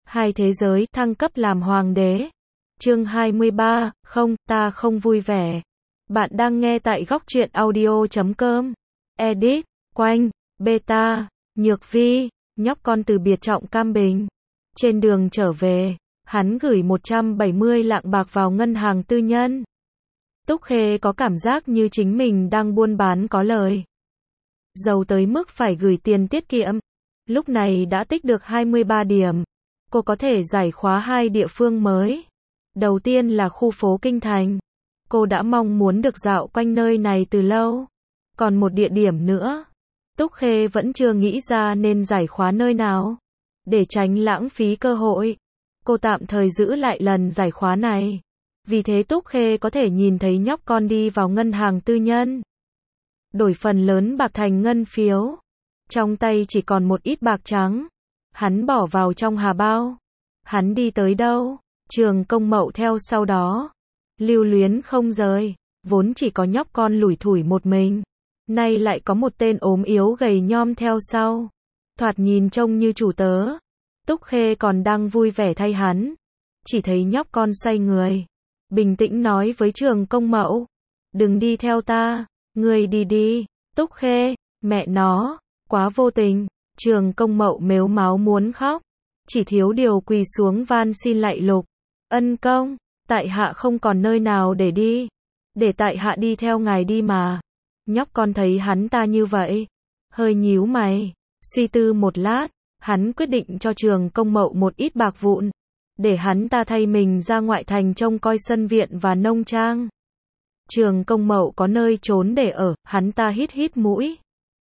Hai thế giới thăng cấp làm hoàng đế. Chương 23, không, ta không vui vẻ. Bạn đang nghe tại góc truyện audio.com. Edit, Quanh, Beta, Nhược Vi, nhóc con từ biệt Trọng Cam Bình. Trên đường trở về, hắn gửi 170 lạng bạc vào ngân hàng tư nhân. Túc Khê có cảm giác như chính mình đang buôn bán có lời. Giàu tới mức phải gửi tiền tiết kiệm. Lúc này đã tích được 23 điểm. Cô có thể giải khóa 2 địa phương mới. Đầu tiên là khu phố Kinh Thành. Cô đã mong muốn được dạo quanh nơi này từ lâu. Còn một địa điểm nữa, Túc Khê vẫn chưa nghĩ ra nên giải khóa nơi nào. Để tránh lãng phí cơ hội, cô tạm thời giữ lại lần giải khóa này. Vì thế Túc Khê có thể nhìn thấy nhóc con đi vào ngân hàng tư nhân. Đổi phần lớn bạc thành ngân phiếu. Trong tay chỉ còn một ít bạc trắng. Hắn bỏ vào trong hà bao. Hắn đi tới đâu, Trường Công Mậu theo sau đó. Lưu luyến không rời. Vốn chỉ có nhóc con lủi thủi một mình, nay lại có một tên ốm yếu gầy nhom theo sau. Thoạt nhìn trông như chủ tớ. Túc Khê còn đang vui vẻ thay hắn. Chỉ thấy nhóc con xoay người, bình tĩnh nói với Trường Công Mậu. Đừng đi theo ta, ngươi đi đi. Túc Khê, mẹ nó, quá vô tình. Trường Công Mậu mếu máo muốn khóc. Chỉ thiếu điều quỳ xuống van xin lạy Lục Ân Công, tại hạ không còn nơi nào để đi. Để tại hạ đi theo ngài đi mà. Nhóc con thấy hắn ta như vậy, hơi nhíu mày. Suy tư một lát, hắn quyết định cho Trường Công Mậu một ít bạc vụn. Để hắn ta thay mình ra ngoại thành trông coi sân viện và nông trang. Trường Công Mậu có nơi trốn để ở, hắn ta hít hít mũi.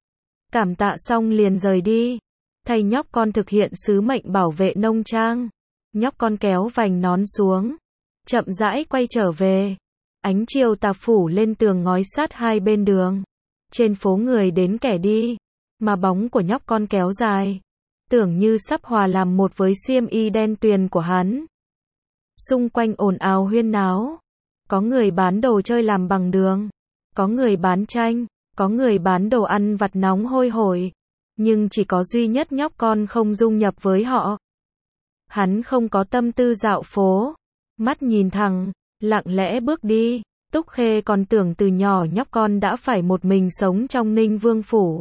Cảm tạ xong liền rời đi. Thay nhóc con thực hiện sứ mệnh bảo vệ nông trang. Nhóc con kéo vành nón xuống, chậm rãi quay trở về. Ánh chiều tà phủ lên tường ngói sát hai bên đường. Trên phố người đến kẻ đi, mà bóng của nhóc con kéo dài, tưởng như sắp hòa làm một với xiêm y đen tuyền của hắn. Xung quanh ồn ào huyên náo. Có người bán đồ chơi làm bằng đường, có người bán tranh, có người bán đồ ăn vặt nóng hôi hổi. Nhưng chỉ có duy nhất nhóc con không dung nhập với họ. Hắn không có tâm tư dạo phố, mắt nhìn thẳng, lặng lẽ bước đi. Túc Khê còn tưởng từ nhỏ nhóc con đã phải một mình sống trong Ninh Vương Phủ.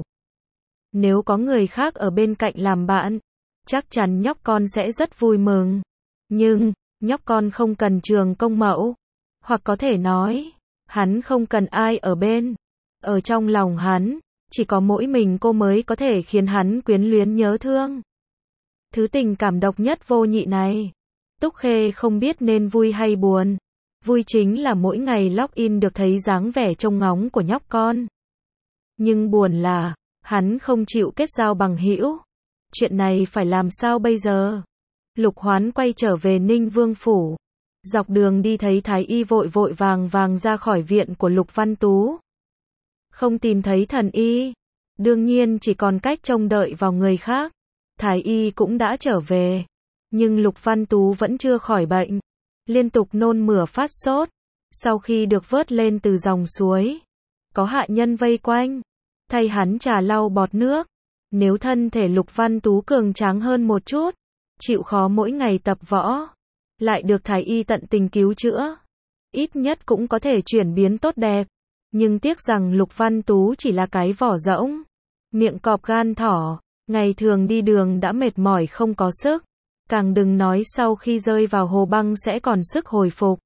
Nếu có người khác ở bên cạnh làm bạn, chắc chắn nhóc con sẽ rất vui mừng. Nhưng, nhóc con không cần Trường Công Mậu. Hoặc có thể nói, hắn không cần ai ở bên. Ở trong lòng hắn, chỉ có mỗi mình cô mới có thể khiến hắn quyến luyến nhớ thương. Thứ tình cảm độc nhất vô nhị này, Túc Khê không biết nên vui hay buồn. Vui chính là mỗi ngày login được thấy dáng vẻ trông ngóng của nhóc con. Nhưng buồn là, hắn không chịu kết giao bằng hữu. Chuyện này phải làm sao bây giờ? Lục Hoán quay trở về Ninh Vương Phủ. Dọc đường đi thấy Thái Y vội vội vàng vàng ra khỏi viện của Lục Văn Tú. Không tìm thấy thần y. Đương nhiên chỉ còn cách trông đợi vào người khác. Thái Y cũng đã trở về. Nhưng Lục Văn Tú vẫn chưa khỏi bệnh. Liên tục nôn mửa phát sốt. Sau khi được vớt lên từ dòng suối, có hạ nhân vây quanh, thay hắn trà lau bọt nước. Nếu thân thể Lục Văn Tú cường tráng hơn một chút, chịu khó mỗi ngày tập võ, lại được Thái Y tận tình cứu chữa, ít nhất cũng có thể chuyển biến tốt đẹp. Nhưng tiếc rằng Lục Văn Tú chỉ là cái vỏ rỗng, miệng cọp gan thỏ, ngày thường đi đường đã mệt mỏi không có sức. Càng đừng nói sau khi rơi vào hồ băng sẽ còn sức hồi phục.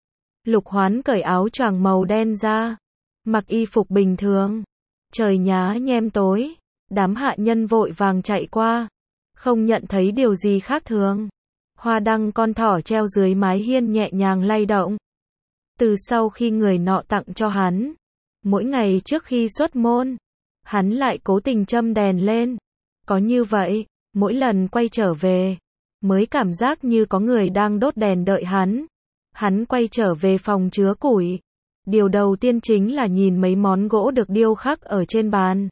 Lục Hoán cởi áo choàng màu đen ra, mặc y phục bình thường. Trời nhá nhem tối, đám hạ nhân vội vàng chạy qua, không nhận thấy điều gì khác thường. Hoa đăng con thỏ treo dưới mái hiên nhẹ nhàng lay động. Từ sau khi người nọ tặng cho hắn, mỗi ngày trước khi xuất môn, hắn lại cố tình châm đèn lên. Có như vậy, mỗi lần quay trở về, mới cảm giác như có người đang đốt đèn đợi hắn. Hắn quay trở về phòng chứa củi. Điều đầu tiên chính là nhìn mấy món gỗ được điêu khắc ở trên bàn.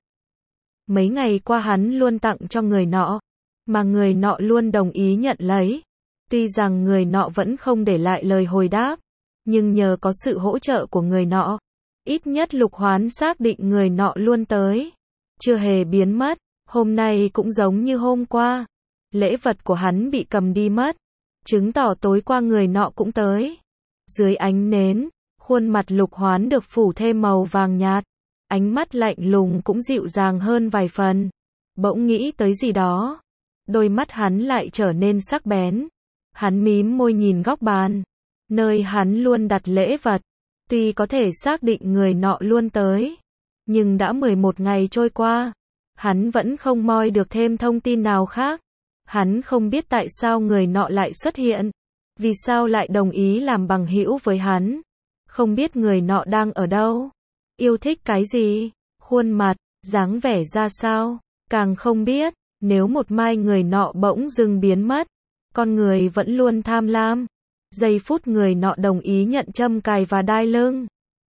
Mấy ngày qua hắn luôn tặng cho người nọ, mà người nọ luôn đồng ý nhận lấy. Tuy rằng người nọ vẫn không để lại lời hồi đáp, nhưng nhờ có sự hỗ trợ của người nọ, ít nhất Lục Hoán xác định người nọ luôn tới, chưa hề biến mất. Hôm nay cũng giống như hôm qua, Lễ vật của hắn bị cầm đi mất, chứng tỏ tối qua người nọ cũng tới. Dưới ánh nến, khuôn mặt Lục Hoán được phủ thêm màu vàng nhạt, ánh mắt lạnh lùng cũng dịu dàng hơn vài phần. Bỗng nghĩ tới gì đó, đôi mắt hắn lại trở nên sắc bén. Hắn mím môi nhìn góc bàn, nơi hắn luôn đặt lễ vật. Tuy có thể xác định người nọ luôn tới, nhưng đã 11 ngày trôi qua, hắn vẫn không moi được thêm thông tin nào khác. Hắn không biết tại sao người nọ lại xuất hiện, vì sao lại đồng ý làm bằng hữu với hắn. Không biết người nọ đang ở đâu, yêu thích cái gì, khuôn mặt, dáng vẻ ra sao. Càng không biết, nếu một mai người nọ bỗng dưng biến mất, con người vẫn luôn tham lam. Giây phút người nọ đồng ý nhận châm cài và đai lưng,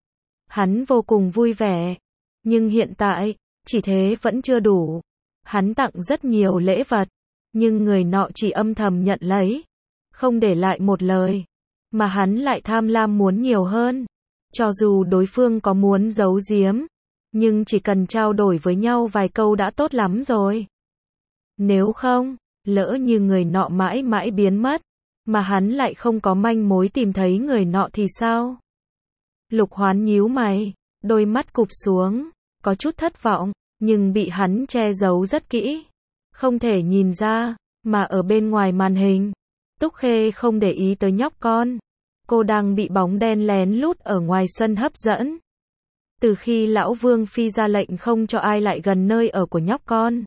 hắn vô cùng vui vẻ. Nhưng hiện tại, chỉ thế vẫn chưa đủ. Hắn tặng rất nhiều lễ vật, nhưng người nọ chỉ âm thầm nhận lấy, không để lại một lời. Mà hắn lại tham lam muốn nhiều hơn. Cho dù đối phương có muốn giấu giếm, nhưng chỉ cần trao đổi với nhau vài câu đã tốt lắm rồi. Nếu không, lỡ như người nọ mãi mãi biến mất, mà hắn lại không có manh mối tìm thấy người nọ thì sao? Lục Hoán nhíu mày, đôi mắt cụp xuống, có chút thất vọng, nhưng bị hắn che giấu rất kỹ. Không thể nhìn ra, mà ở bên ngoài màn hình, Túc Khê không để ý tới nhóc con. Cô đang bị bóng đen lén lút ở ngoài sân hấp dẫn. Từ khi lão Vương Phi ra lệnh không cho ai lại gần nơi ở của nhóc con,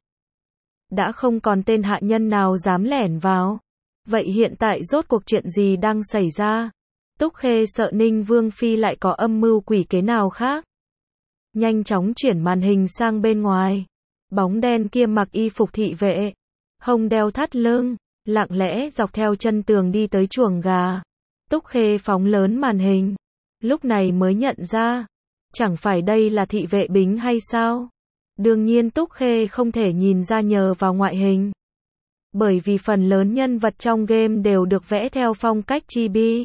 đã không còn tên hạ nhân nào dám lẻn vào. Vậy hiện tại rốt cuộc chuyện gì đang xảy ra? Túc Khê sợ Ninh Vương Phi lại có âm mưu quỷ kế nào khác. Nhanh chóng chuyển màn hình sang bên ngoài. Bóng đen kia mặc y phục thị vệ, hông đeo thắt lưng, lặng lẽ dọc theo chân tường đi tới chuồng gà. Túc Khê phóng lớn màn hình, lúc này mới nhận ra, chẳng phải đây là thị vệ Bính hay sao? Đương nhiên Túc Khê không thể nhìn ra nhờ vào ngoại hình, bởi vì phần lớn nhân vật trong game đều được vẽ theo phong cách chibi.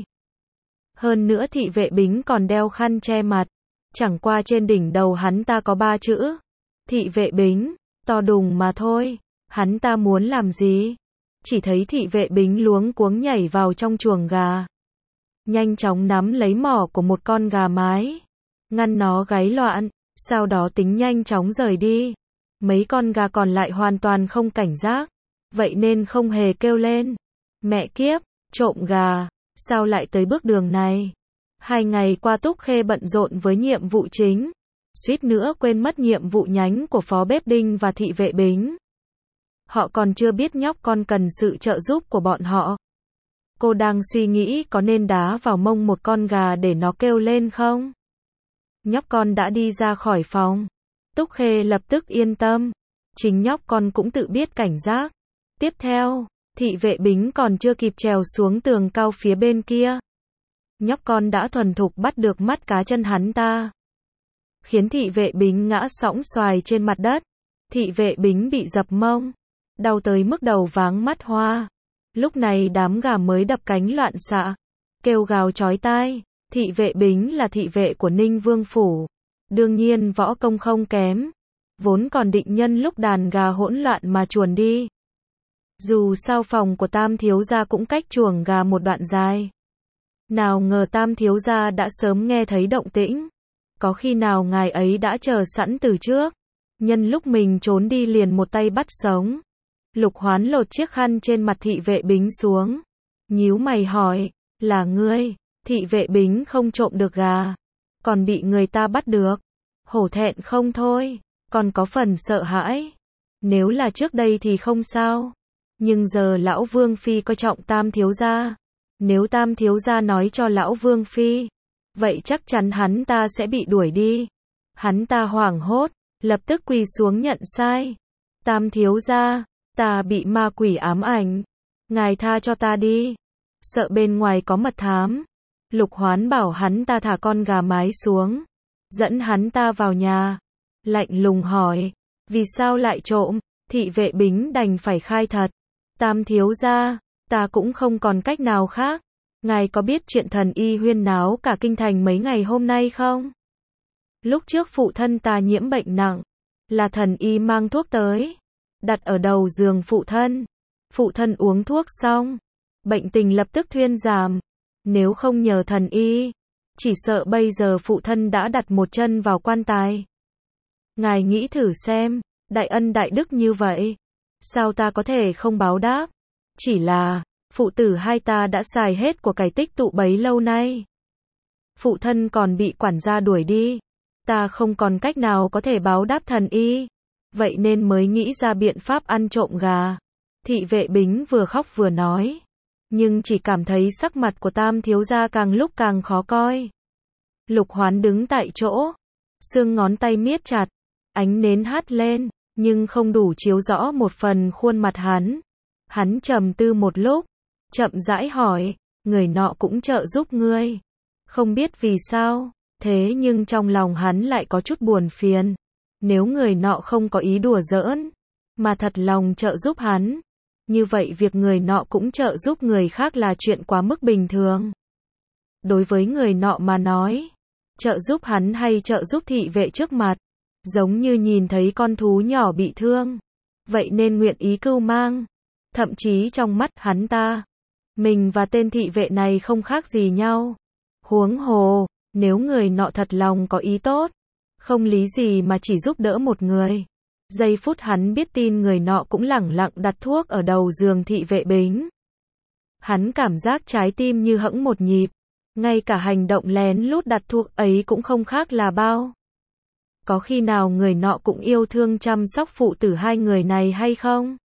Hơn nữa thị vệ Bính còn đeo khăn che mặt, chẳng qua trên đỉnh đầu hắn ta có 3 chữ thị vệ Bính, to đùng mà thôi. Hắn ta muốn làm gì? Chỉ thấy thị vệ Bính luống cuống nhảy vào trong chuồng gà, nhanh chóng nắm lấy mỏ của một con gà mái, ngăn nó gáy loạn, sau đó tính nhanh chóng rời đi. Mấy con gà còn lại hoàn toàn không cảnh giác, vậy nên không hề kêu lên. Mẹ kiếp, trộm gà, sao lại tới bước đường này? 2 ngày qua Túc Khê bận rộn với nhiệm vụ chính, suýt nữa quên mất nhiệm vụ nhánh của phó bếp Đinh và thị vệ Bính. Họ còn chưa biết nhóc con cần sự trợ giúp của bọn họ. Cô đang suy nghĩ có nên đá vào mông một con gà để nó kêu lên không? Nhóc con đã đi ra khỏi phòng. Túc Khê lập tức yên tâm. Chính nhóc con cũng tự biết cảnh giác. Tiếp theo, thị vệ Bính còn chưa kịp trèo xuống tường cao phía bên kia, nhóc con đã thuần thục bắt được mắt cá chân hắn ta, khiến thị vệ Bính ngã sõng xoài trên mặt đất. Thị vệ Bính bị dập mông, đau tới mức đầu váng mắt hoa. Lúc này đám gà mới đập cánh loạn xạ, kêu gào chói tai. Thị vệ Bính là thị vệ của Ninh Vương Phủ, đương nhiên võ công không kém, vốn còn định nhân lúc đàn gà hỗn loạn mà chuồn đi. Dù sao phòng của Tam thiếu gia cũng cách chuồng gà một đoạn dài. Nào ngờ Tam thiếu gia đã sớm nghe thấy động tĩnh. Có khi nào ngài ấy đã chờ sẵn từ trước, nhân lúc mình trốn đi liền một tay bắt sống. Lục Hoán lột chiếc khăn trên mặt thị vệ Bính xuống, nhíu mày hỏi, là ngươi? Thị vệ Bính không trộm được gà, còn bị người ta bắt được. Hổ thẹn không thôi, còn có phần sợ hãi. Nếu là trước đây thì không sao, nhưng giờ lão Vương Phi coi trọng Tam thiếu gia. Nếu Tam thiếu gia nói cho lão Vương Phi, vậy chắc chắn hắn ta sẽ bị đuổi đi. Hắn ta hoảng hốt, lập tức quỳ xuống nhận sai. Tam thiếu gia, ta bị ma quỷ ám ảnh, ngài tha cho ta đi. Sợ bên ngoài có mật thám, Lục Hoán bảo hắn ta thả con gà mái xuống, dẫn hắn ta vào nhà, lạnh lùng hỏi, vì sao lại trộm? Thị vệ Bính đành phải khai thật, Tam thiếu gia, ta cũng không còn cách nào khác. Ngài có biết chuyện thần y huyên náo cả kinh thành mấy ngày hôm nay không? Lúc trước phụ thân ta nhiễm bệnh nặng, là thần y mang thuốc tới, đặt ở đầu giường phụ thân. Phụ thân uống thuốc xong, bệnh tình lập tức thuyên giảm. Nếu không nhờ thần y, chỉ sợ bây giờ phụ thân đã đặt một chân vào quan tài. Ngài nghĩ thử xem, đại ân đại đức như vậy, sao ta có thể không báo đáp? Chỉ là, phụ tử hai ta đã xài hết của cải tích tụ bấy lâu nay. Phụ thân còn bị quản gia đuổi đi, ta không còn cách nào có thể báo đáp thần y, vậy nên mới nghĩ ra biện pháp ăn trộm gà. Thị vệ Bính vừa khóc vừa nói, nhưng chỉ cảm thấy sắc mặt của Tam thiếu gia càng lúc càng khó coi. Lục Hoán đứng tại chỗ, xương ngón tay miết chặt, ánh nến hắt lên, nhưng không đủ chiếu rõ một phần khuôn mặt hắn. Hắn trầm tư một lúc, chậm rãi hỏi, người nọ cũng trợ giúp ngươi. Không biết vì sao, thế nhưng trong lòng hắn lại có chút buồn phiền. Nếu người nọ không có ý đùa giỡn, mà thật lòng trợ giúp hắn, như vậy việc người nọ cũng trợ giúp người khác là chuyện quá mức bình thường. Đối với người nọ mà nói, trợ giúp hắn hay trợ giúp thị vệ trước mặt, giống như nhìn thấy con thú nhỏ bị thương, vậy nên nguyện ý cưu mang. Thậm chí trong mắt hắn ta, mình và tên thị vệ này không khác gì nhau. Huống hồ, nếu người nọ thật lòng có ý tốt, không lý gì mà chỉ giúp đỡ một người. Giây phút hắn biết tin người nọ cũng lẳng lặng đặt thuốc ở đầu giường thị vệ Bính. Hắn cảm giác trái tim như hẫng một nhịp, ngay cả hành động lén lút đặt thuốc ấy cũng không khác là bao. Có khi nào người nọ cũng yêu thương chăm sóc phụ tử hai người này hay không?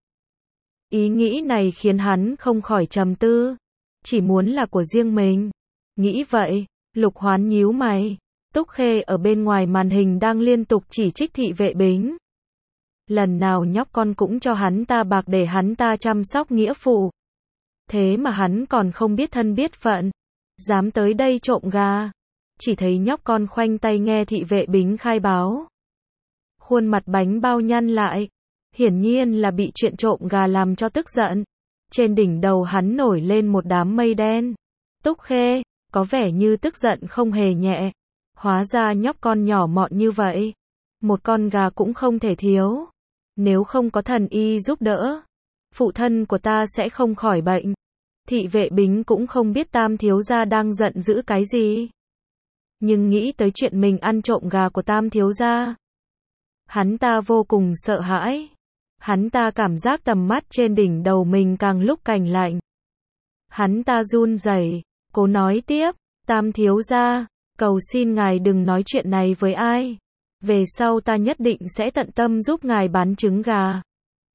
Ý nghĩ này khiến hắn không khỏi trầm tư, chỉ muốn là của riêng mình. Nghĩ vậy, Lục Hoán nhíu mày. Túc Khê ở bên ngoài màn hình đang liên tục chỉ trích thị vệ Bính. Lần nào nhóc con cũng cho hắn ta bạc để hắn ta chăm sóc nghĩa phụ. Thế mà hắn còn không biết thân biết phận, dám tới đây trộm gà. Chỉ thấy nhóc con khoanh tay nghe thị vệ Bính khai báo. Khuôn mặt bánh bao nhăn lại, hiển nhiên là bị chuyện trộm gà làm cho tức giận. Trên đỉnh đầu hắn nổi lên một đám mây đen. Túc Khê, có vẻ như tức giận không hề nhẹ. Hóa ra nhóc con nhỏ mọn như vậy, một con gà cũng không thể thiếu. Nếu không có thần y giúp đỡ, phụ thân của ta sẽ không khỏi bệnh. Thị vệ Bính cũng không biết Tam thiếu gia đang giận dữ cái gì, nhưng nghĩ tới chuyện mình ăn trộm gà của Tam thiếu gia, hắn ta vô cùng sợ hãi. Hắn ta cảm giác tầm mắt trên đỉnh đầu mình càng lúc càng lạnh. Hắn ta run rẩy, cố nói tiếp, Tam thiếu gia, cầu xin ngài đừng nói chuyện này với ai. Về sau ta nhất định sẽ tận tâm giúp ngài bán trứng gà.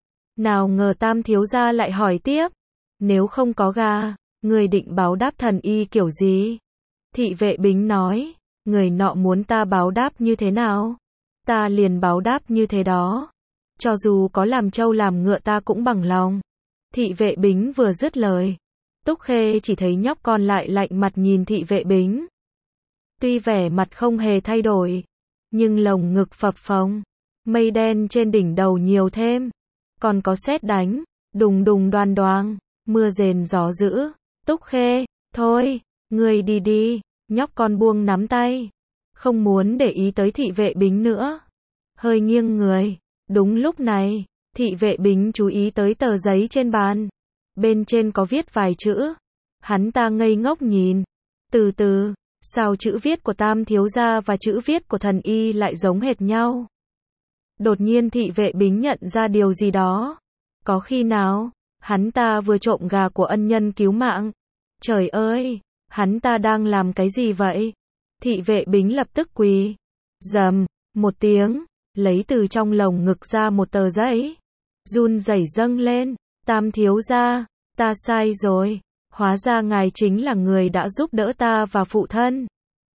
Nào ngờ Tam thiếu gia lại hỏi tiếp, nếu không có gà, người định báo đáp thần y kiểu gì? Thị vệ Bính nói, người nọ muốn ta báo đáp như thế nào, ta liền báo đáp như thế đó. Cho dù có làm trâu làm ngựa ta cũng bằng lòng. Thị vệ Bính vừa dứt lời, Túc Khê chỉ thấy nhóc con lại lạnh mặt nhìn thị vệ Bính. Tuy vẻ mặt không hề thay đổi, nhưng lồng ngực phập phồng, mây đen trên đỉnh đầu nhiều thêm, còn có sét đánh, đùng đùng đoan đoang, mưa rền gió dữ. Túc Khê, thôi, ngươi đi đi. Nhóc con buông nắm tay, không muốn để ý tới thị vệ Bính nữa, hơi nghiêng người. Đúng lúc này, thị vệ Bính chú ý tới tờ giấy trên bàn, bên trên có viết vài chữ. Hắn ta ngây ngốc nhìn, từ từ, sao chữ viết của Tam thiếu gia và chữ viết của thần y lại giống hệt nhau? Đột nhiên thị vệ Bính nhận ra điều gì đó. Có khi nào hắn ta vừa trộm gà của ân nhân cứu mạng? Trời ơi, hắn ta đang làm cái gì vậy? Thị vệ Bính lập tức quỳ, rầm một tiếng, lấy từ trong lồng ngực ra một tờ giấy, run rẩy dâng lên. Tam thiếu gia, ta sai rồi, hóa ra ngài chính là người đã giúp đỡ ta và phụ thân.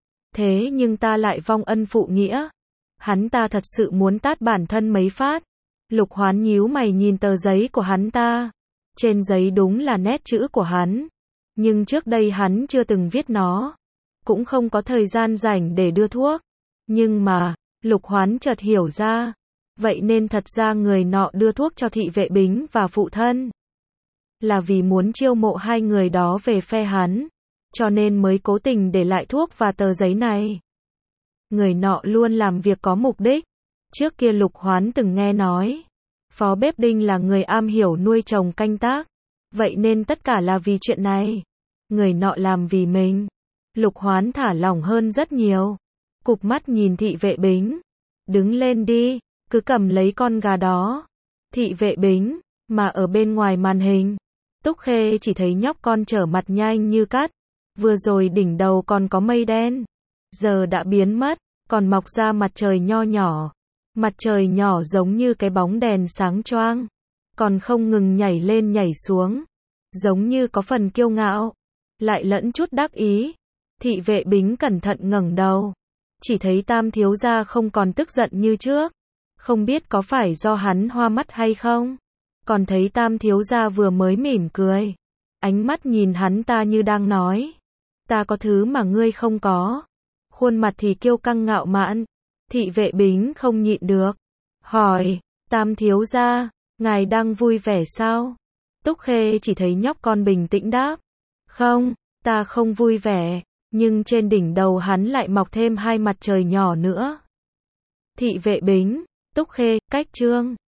Thế nhưng ta lại vong ân phụ nghĩa. Hắn ta thật sự muốn tát bản thân mấy phát. Lục Hoán nhíu mày nhìn tờ giấy của hắn ta. Trên giấy đúng là nét chữ của hắn, nhưng trước đây hắn chưa từng viết nó, cũng không có thời gian rảnh để đưa thuốc. Nhưng mà, Lục Hoán chợt hiểu ra, vậy nên thật ra người nọ đưa thuốc cho thị vệ Bính và phụ thân là vì muốn chiêu mộ hai người đó về phe hắn, cho nên mới cố tình để lại thuốc và tờ giấy này. Người nọ luôn làm việc có mục đích. Trước kia Lục Hoán từng nghe nói, Phó bếp Đinh là người am hiểu nuôi trồng canh tác. Vậy nên tất cả là vì chuyện này. Người nọ làm vì mình. Lục Hoán thả lỏng hơn rất nhiều. Cụp mắt nhìn Thị Vệ Bính. Đứng lên đi, cứ cầm lấy con gà đó. Thị Vệ Bính, mà ở bên ngoài màn hình, Túc Khê chỉ thấy nhóc con trở mặt nhanh như cắt. Vừa rồi đỉnh đầu còn có mây đen, giờ đã biến mất, còn mọc ra mặt trời nho nhỏ. Mặt trời nhỏ giống như cái bóng đèn sáng choang, còn không ngừng nhảy lên nhảy xuống, giống như có phần kiêu ngạo, lại lẫn chút đắc ý. Thị Vệ Bính cẩn thận ngẩng đầu, chỉ thấy Tam thiếu gia không còn tức giận như trước. Không biết có phải do hắn hoa mắt hay không? Còn thấy Tam thiếu gia vừa mới mỉm cười, ánh mắt nhìn hắn ta như đang nói, ta có thứ mà ngươi không có. Khuôn mặt thì kiêu căng ngạo mạn. Thị Vệ Bính không nhịn được, hỏi, Tam thiếu gia, ngài đang vui vẻ sao? Túc Khê chỉ thấy nhóc con bình tĩnh đáp, không, ta không vui vẻ, nhưng trên đỉnh đầu hắn lại mọc thêm 2 mặt trời nhỏ nữa. Thị Vệ Bính, Túc Khê, cách chương